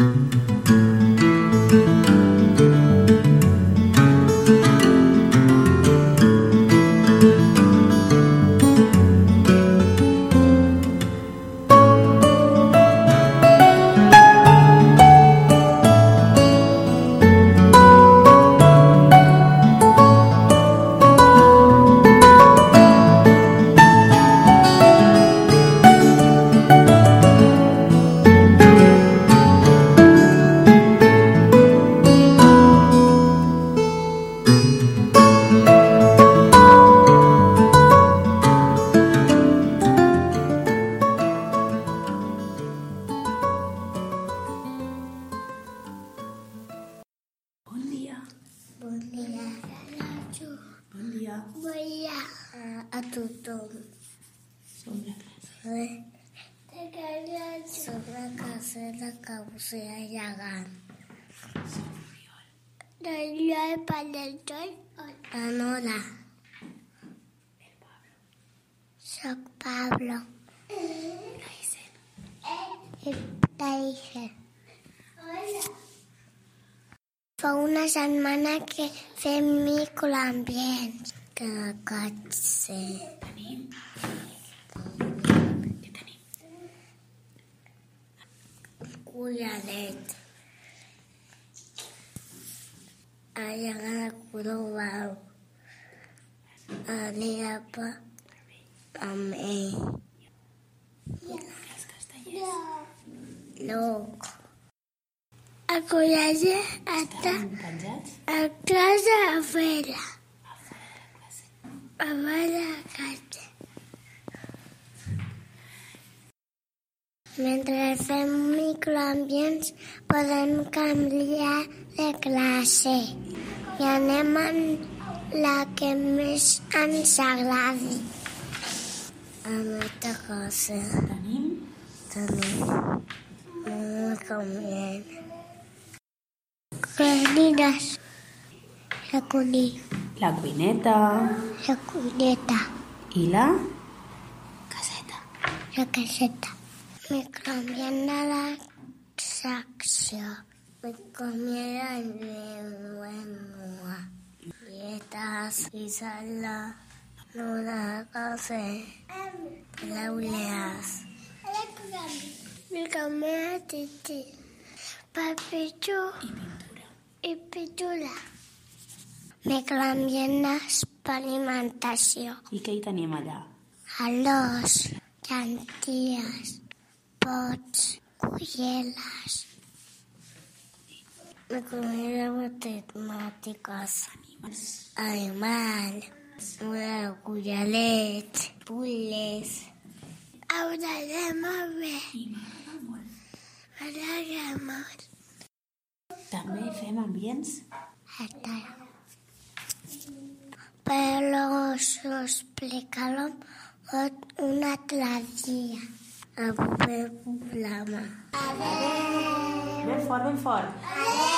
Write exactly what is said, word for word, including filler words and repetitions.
A tothom. Som la caseta que us he llegant. D'Oriol Palentol, la Nora. Soc Pablo. I Taisen. Fa una setmana que fem microambients. Que cotxe. Tenim? Què tenim? Collaret. Allà de color blau. Anirà amb ell. Els castellers? No. El collaret està a classe a fora. A la casa. Mentre fem microambients podem canviar de classe i anem en la que més ens agradi. A molta cosa. Tenim? Tenim un microambient. Canines. La conill. La cuineta. La cuineta. I la caseta. La caseta. Microambient de la secció. Microambient de llengua. Dietes i sala. No de cafè. Lauleas. Microambient de titi. Papitxo. I pintura. I pintura. Microambient d'experimentació. I què hi tenim allà? Arròs, llenties, pots, culleres. Microambient matemàtiques. Animals. Animals. Cullerets, puzzles. M'agrada molt bé. I m'agrada molt. M'agrada molt. També fem ambients? Hasta Pero luego os lo explicaré un otro día. A ver, programa. Ben fort, ben fort.